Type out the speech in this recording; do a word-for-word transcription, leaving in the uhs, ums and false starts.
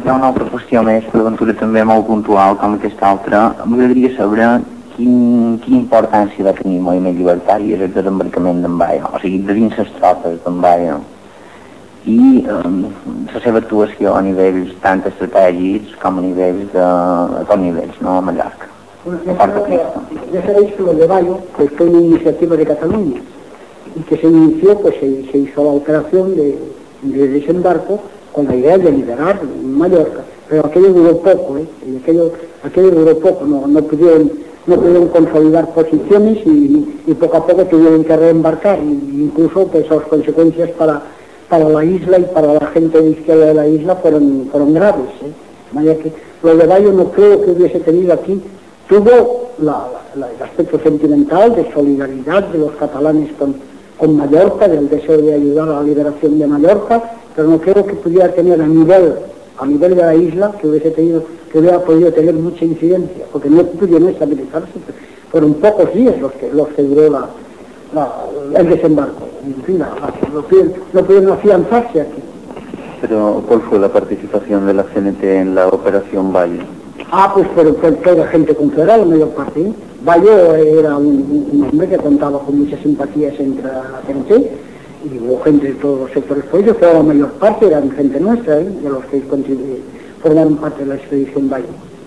hi ha una altra qüestió més, per aventura també molt puntual, com aquesta altra. M'agradaria saber quin, quina importància va tenir el moviment llibertari des del desembarcament d'en Baia, o sigui, de dins les tropes d'en Baia, i eh, la seva actuació a nivells tant estratègics com a nivells de, a tots nivells, no a Mallorca. Bueno, ya, ya sabéis que lo de Bayo pues, fue una iniciativa de Cataluña y que se inició, pues se, se hizo la operación de, de desembarco con la idea de liberar Mallorca, pero aquello duró poco, ¿eh? Y aquello, aquello duró poco, no, no, pudieron, no pudieron consolidar posiciones y, y poco a poco tuvieron que reembarcar, incluso pues las consecuencias para, para la isla y para la gente de izquierda de la isla fueron, fueron graves, ¿eh? Vaya que lo de Bayo no creo que hubiese tenido aquí, tuvo la, la, el aspecto sentimental de solidaridad de los catalanes con, con Mallorca, del deseo de ayudar a la liberación de Mallorca, pero no creo que pudiera tener a nivel, a nivel de la isla, que hubiese tenido, que hubiera podido tener mucha incidencia, porque no pudieron estabilizarse, fueron pocos días los que, los que duró la, la, el desembarco, en fin, la, la, no, pudieron, no pudieron afianzarse aquí. Pero, ¿cuál fue la participación de la C N T en la Operación Bayo? Ah, pues pero toda gente confederada, la mayor parte. ¿eh? Bayo era un, un hombre que contaba con muchas simpatías entre la C N T y hubo gente de todos los sectores políticos, pero la mayor parte eran gente nuestra, ¿eh? De los que formaron parte de la expedición Bayo.